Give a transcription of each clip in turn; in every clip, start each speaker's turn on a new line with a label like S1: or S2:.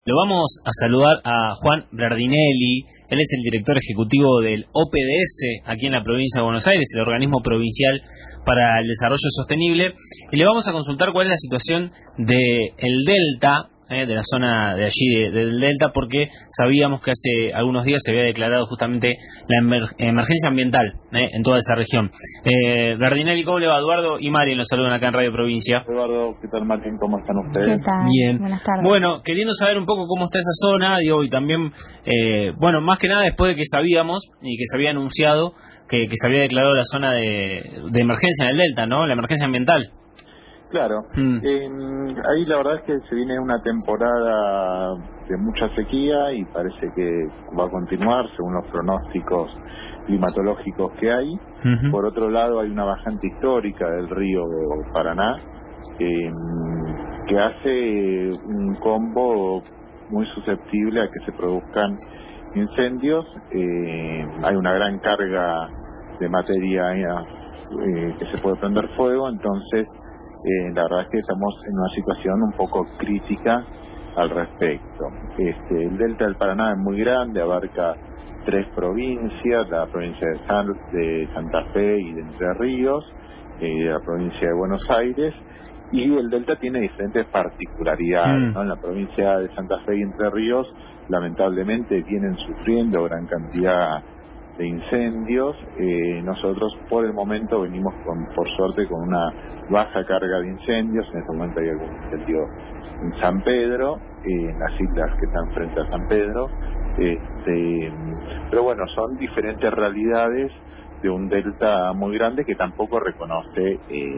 S1: Lo vamos a saludar a Juan Blardinelli. Él es el director ejecutivo del OPDS aquí en la provincia de Buenos Aires, el Organismo Provincial para el Desarrollo Sostenible, y le vamos a consultar cuál es la situación de el Delta, de la zona de allí del Delta, porque sabíamos que hace algunos días se había declarado justamente la emergencia ambiental en toda esa región. Blardinelli, ¿cómo le va? Eduardo y Mari los saludan acá en Radio Provincia.
S2: Eduardo, ¿qué tal, Martín? ¿Cómo están ustedes?
S3: ¿Qué tal?
S1: Bien.
S3: Buenas tardes.
S1: Bueno, queriendo saber un poco cómo está esa zona, y también, más que nada después de que sabíamos y que se había anunciado que se había declarado la zona de emergencia en el Delta, ¿no? La emergencia ambiental.
S2: Claro. Ahí la verdad es que se viene una temporada de mucha sequía y parece que va a continuar según los pronósticos climatológicos que hay. Por otro lado, hay una bajante histórica del río Paraná que hace un combo muy susceptible a que se produzcan incendios. Hay una gran carga de materia que se puede prender fuego, entonces la verdad es que estamos en una situación un poco crítica al respecto. El delta del Paraná es muy grande, abarca 3 provincias, la provincia de Santa Fe y de Entre Ríos, la provincia de Buenos Aires, y el delta tiene diferentes particularidades, ¿no? En la provincia de Santa Fe y Entre Ríos, lamentablemente vienen sufriendo gran cantidad de incendios. Nosotros por el momento venimos por suerte con una baja carga de incendios. En este momento hay algún incendio en San Pedro, en las islas que están frente a San Pedro, pero bueno, son diferentes realidades de un delta muy grande que tampoco reconoce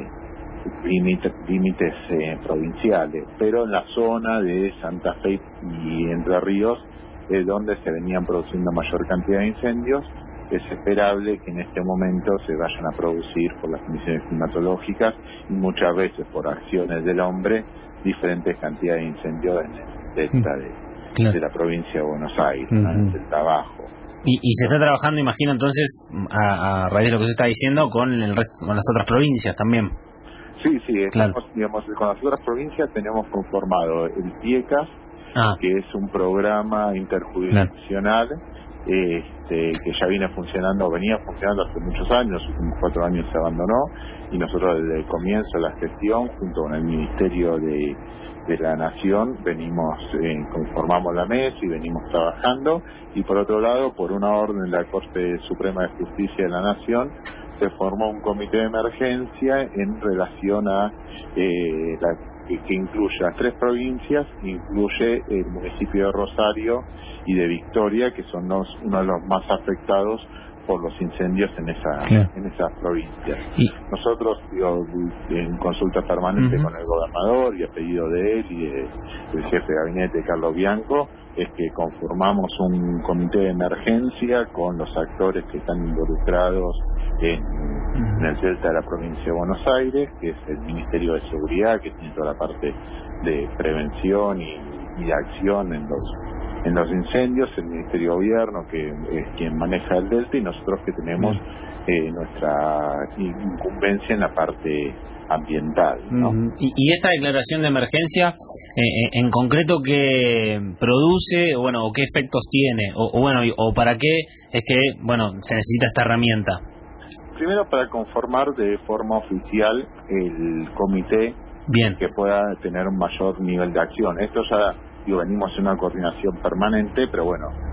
S2: límites provinciales, pero en la zona de Santa Fe y Entre Ríos es donde se venían produciendo mayor cantidad de incendios. Es esperable que en este momento se vayan a producir por las condiciones climatológicas y muchas veces por acciones del hombre diferentes cantidades de incendios en el delta de la provincia de Buenos Aires, en el delta bajo.
S1: Y se está trabajando, imagino, entonces, a raíz de lo que usted está diciendo, con las otras provincias también.
S2: Sí, estamos, digamos, con las otras provincias tenemos conformado el PIECAS, que es un programa interjurisdiccional que ya venía funcionando hace muchos años, los últimos 4 años se abandonó, y nosotros desde el comienzo de la gestión, junto con el Ministerio de la Nación, conformamos la mesa y venimos trabajando, y por otro lado, por una orden de la Corte Suprema de Justicia de la Nación, se formó un comité de emergencia en relación a que incluye las 3 provincias, incluye el municipio de Rosario y de Victoria, que son uno de los más afectados por los incendios en esas provincias. Nosotros, en consulta permanente con el gobernador y a pedido de él y del jefe de gabinete, Carlos Bianco, es que conformamos un comité de emergencia con los actores que están involucrados en el delta de la provincia de Buenos Aires, que es el Ministerio de Seguridad, que tiene toda la parte de prevención y de acción en los incendios, el Ministerio de Gobierno, que es quien maneja el delta, y nosotros que tenemos nuestra incumbencia en la parte ambiental, ¿no?
S1: Y esta declaración de emergencia, en concreto, ¿qué produce, o qué efectos tiene, o para qué es que, se necesita esta herramienta?
S2: Primero, para conformar de forma oficial el comité que pueda tener un mayor nivel de acción. Esto ya venimos en una coordinación permanente, pero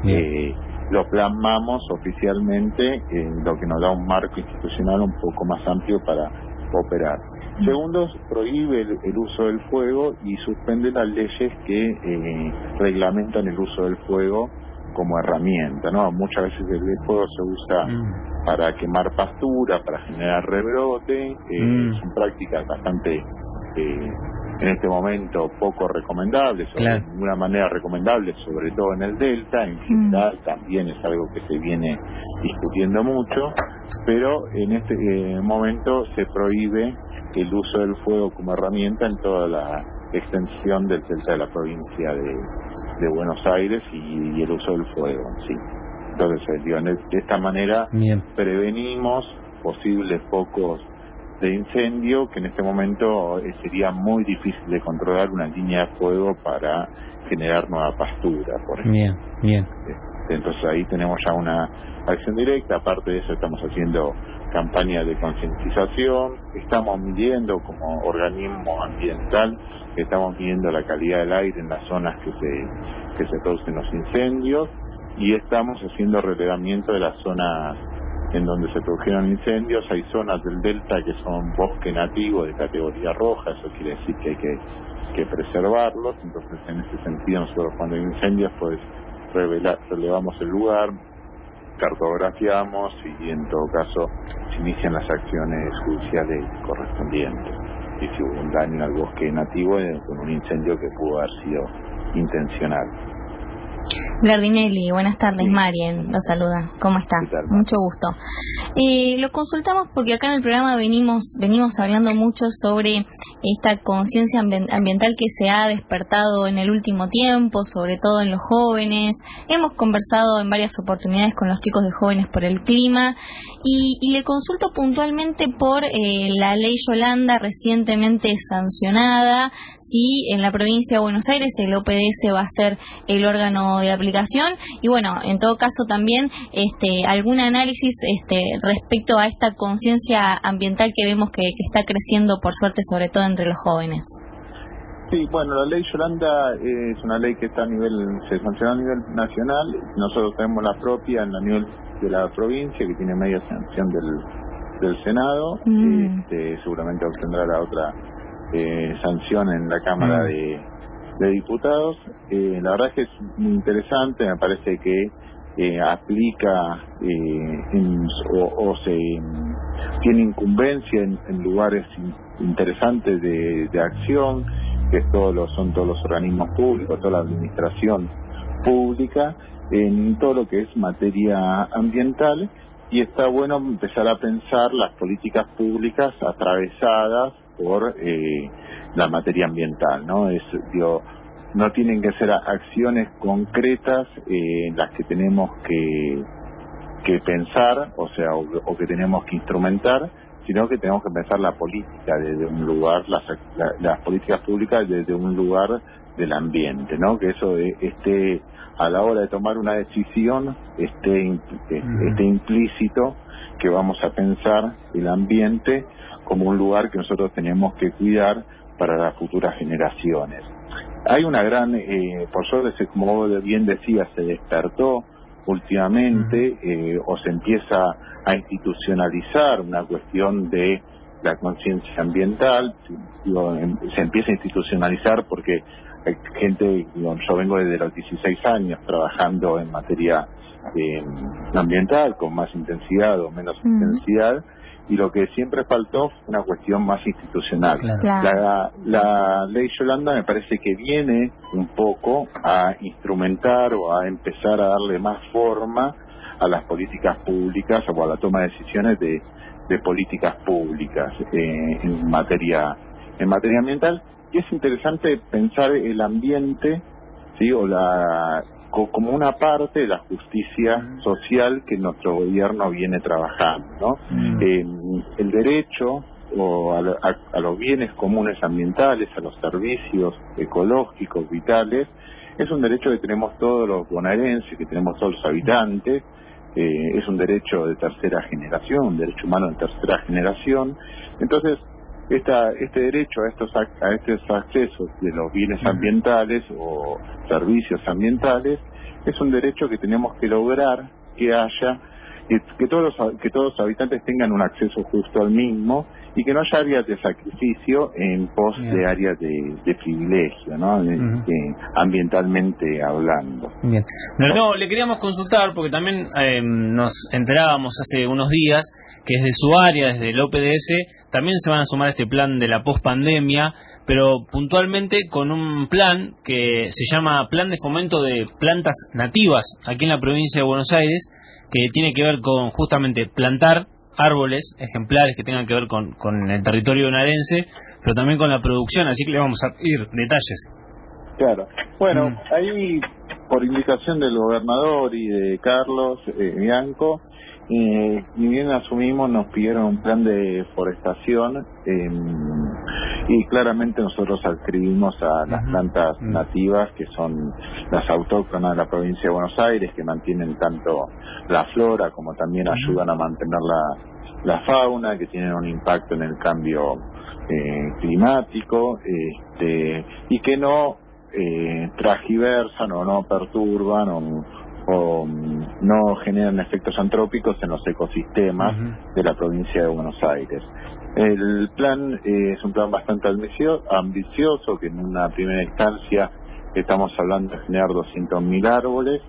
S2: lo plasmamos oficialmente, lo que nos da un marco institucional un poco más amplio para operar. Segundo, prohíbe el uso del fuego y suspende las leyes que reglamentan el uso del fuego como herramienta, ¿no? Muchas veces el fuego se usa para quemar pastura, para generar rebrote. Son prácticas bastante, en este momento, poco recomendables, o de ninguna manera recomendables, sobre todo en el delta. En general también es algo que se viene discutiendo mucho, pero en este momento se prohíbe el uso del fuego como herramienta en toda la extensión del delta de la provincia de Buenos Aires y el uso del fuego, sí. Entonces, de esta manera prevenimos posibles focos de incendio, que en este momento sería muy difícil de controlar una línea de fuego para generar nueva pastura, por ejemplo.
S1: Bien.
S2: Entonces ahí tenemos ya una acción directa. Aparte de eso, estamos haciendo campañas de concientización, estamos midiendo como organismo ambiental, estamos midiendo la calidad del aire en las zonas que se producen los incendios, y estamos haciendo relevamiento de las zonas en donde se produjeron incendios. Hay zonas del delta que son bosque nativo de categoría roja, eso quiere decir que hay que preservarlos. Entonces, en ese sentido, nosotros cuando hay incendios, pues relevamos el lugar, cartografiamos y en todo caso se inician las acciones judiciales correspondientes. Y si hubo un daño al bosque nativo con un incendio que pudo haber sido intencional.
S3: Blardinelli, buenas tardes, sí. Marien lo saluda. ¿Cómo está? Mucho gusto. Lo consultamos porque acá en el programa venimos hablando mucho sobre esta conciencia ambiental que se ha despertado en el último tiempo, sobre todo en los jóvenes. Hemos conversado en varias oportunidades con los chicos de Jóvenes por el Clima y le consulto puntualmente por la ley Yolanda recientemente sancionada, si en la provincia de Buenos Aires el OPDS va a ser el órgano de aplicación, y bueno, en todo caso también algún análisis respecto a esta conciencia ambiental que vemos que está creciendo, por suerte, sobre todo entre los jóvenes.
S2: Sí, bueno, la ley Yolanda es una ley que se sancionó a nivel nacional. Nosotros tenemos la propia en la nivel de la provincia, que tiene media sanción del Senado. Seguramente obtendrá la otra sanción en la Cámara de Diputados. La verdad es que es muy interesante. Me parece que aplica o se tiene incumbencia en lugares interesantes de acción, que son todos los organismos públicos, toda la administración pública, en todo lo que es materia ambiental, y está bueno empezar a pensar las políticas públicas atravesadas por la materia ambiental, ¿no? No tienen que ser acciones concretas las que tenemos que pensar, o que tenemos que instrumentar, sino que tenemos que pensar la política desde un lugar, las políticas públicas desde un lugar del ambiente, ¿no? Que eso esté a la hora de tomar una decisión, esté implícito que vamos a pensar el ambiente como un lugar que nosotros tenemos que cuidar para las futuras generaciones. Hay una gran, por suerte, como vos bien decías, se despertó últimamente, o se empieza a institucionalizar una cuestión de la conciencia ambiental. Se empieza a institucionalizar porque hay gente, yo vengo desde los 16 años trabajando en materia ambiental, con más intensidad o menos intensidad, y lo que siempre faltó fue una cuestión más institucional. Claro. La ley Yolanda me parece que viene un poco a instrumentar o a empezar a darle más forma a las políticas públicas o a la toma de decisiones de políticas públicas en materia ambiental. Y es interesante pensar el ambiente, ¿sí? Como una parte de la justicia social que nuestro gobierno viene trabajando, ¿no? El derecho a los bienes comunes ambientales, a los servicios ecológicos vitales, es un derecho que tenemos todos los bonaerenses, que tenemos todos los habitantes. Es un derecho de tercera generación, un derecho humano de tercera generación. Entonces, este derecho a estos accesos de los bienes ambientales o servicios ambientales es un derecho que tenemos que lograr que haya, que todos los habitantes tengan un acceso justo al mismo, y que no haya áreas de sacrificio en pos de áreas de privilegio, ¿no? Ambientalmente hablando.
S1: Bien. No, le queríamos consultar porque también nos enterábamos hace unos días que desde su área, desde el OPDS, también se van a sumar a este plan de la pospandemia, pero puntualmente con un plan que se llama Plan de Fomento de Plantas Nativas aquí en la provincia de Buenos Aires, que tiene que ver con justamente plantar árboles, ejemplares que tengan que ver con el territorio bonaerense, pero también con la producción, así que le vamos a pedir detalles.
S2: Claro. Bueno, ahí, por indicación del gobernador y de Carlos Bianco, ni bien asumimos, nos pidieron un plan de forestación y claramente nosotros adscribimos a las plantas nativas, que son las autóctonas de la provincia de Buenos Aires, que mantienen tanto la flora como también ayudan a mantener la fauna, que tienen un impacto en el cambio climático, y que no transgiversan o no perturban o no generan efectos antrópicos en los ecosistemas de la provincia de Buenos Aires. El plan es un plan bastante ambicioso, que en una primera instancia estamos hablando de generar 200.000 árboles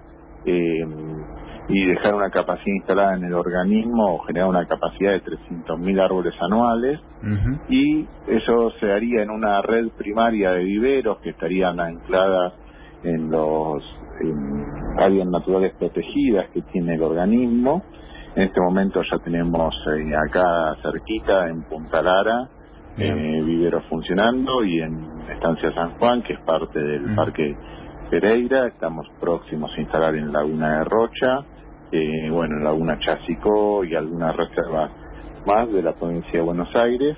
S2: y dejar una capacidad instalada en el organismo, o generar una capacidad de 300.000 árboles anuales, y eso se haría en una red primaria de viveros que estarían ancladas en áreas naturales protegidas que tiene el organismo. En este momento ya tenemos acá cerquita, en Punta Lara, viveros funcionando, y en Estancia San Juan, que es parte del Parque Pereira, estamos próximos a instalar en Laguna de Rocha, en Laguna Chasicó y algunas reservas más de la provincia de Buenos Aires.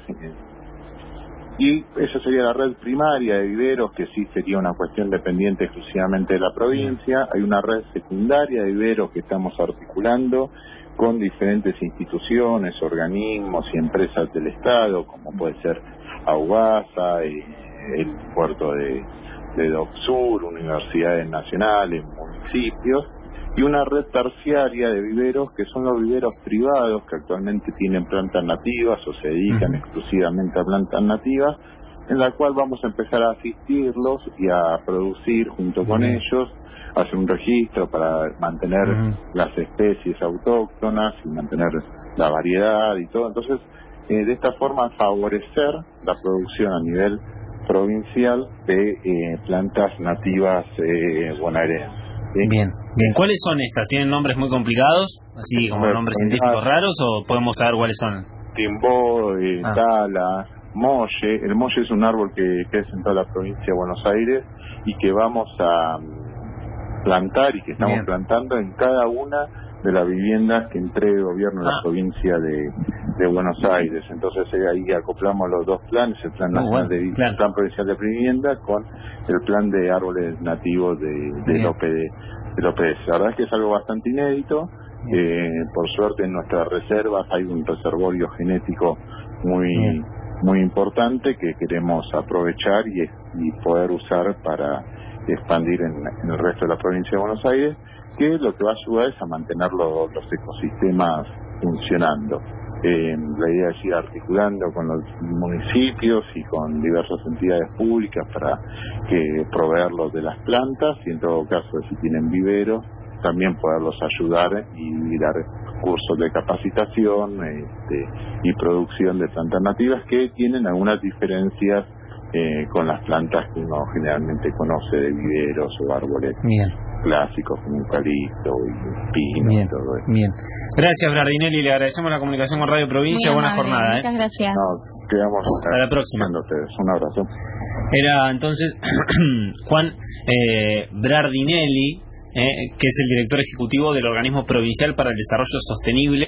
S2: Y esa sería la red primaria de viveros, que sí sería una cuestión dependiente exclusivamente de la provincia. Hay una red secundaria de viveros que estamos articulando con diferentes instituciones, organismos y empresas del Estado, como puede ser AUBASA, el puerto de Dock Sur, universidades nacionales, municipios, y una red terciaria de viveros, que son los viveros privados que actualmente tienen plantas nativas o se dedican exclusivamente a plantas nativas, en la cual vamos a empezar a asistirlos y a producir junto con ellos, hacer un registro para mantener las especies autóctonas y mantener la variedad y todo. Entonces, de esta forma favorecer la producción a nivel provincial de plantas nativas bonaerenses.
S1: ¿Sí? Bien. ¿Cuáles son estas? ¿Tienen nombres muy complicados? Así como nombres científicos raros, ¿o podemos saber cuáles son?
S2: Timbó, tala, molle. El molle es un árbol que crece en toda la provincia de Buenos Aires y que vamos a plantar y que estamos plantando en cada una de las viviendas que entregue el gobierno de la provincia de Buenos Aires. Entonces ahí acoplamos los dos planes, el plan nacional el plan provincial de vivienda con el plan de árboles nativos del OPDS. La verdad es que es algo bastante inédito. Por suerte en nuestras reservas hay un reservorio genético muy importante que queremos aprovechar y poder usar para expandir en el resto de la provincia de Buenos Aires, que lo que va a ayudar es a mantener los ecosistemas funcionando. La idea es ir articulando con los municipios y con diversas entidades públicas para proveerlos de las plantas, y en todo caso, si tienen viveros, también poderlos ayudar y dar cursos de capacitación y producción de plantas nativas que tienen algunas diferencias con las plantas que uno generalmente conoce de viveros o árboles clásicos como eucalipto y pino y todo eso.
S1: Bien. Gracias, Blardinelli, le agradecemos la comunicación con Radio Provincia. Buena jornada.
S3: Muchas gracias.
S2: Quedamos
S1: hasta la próxima.
S2: Un abrazo.
S1: Era entonces Juan Blardinelli, que es el director ejecutivo del Organismo Provincial para el Desarrollo Sostenible.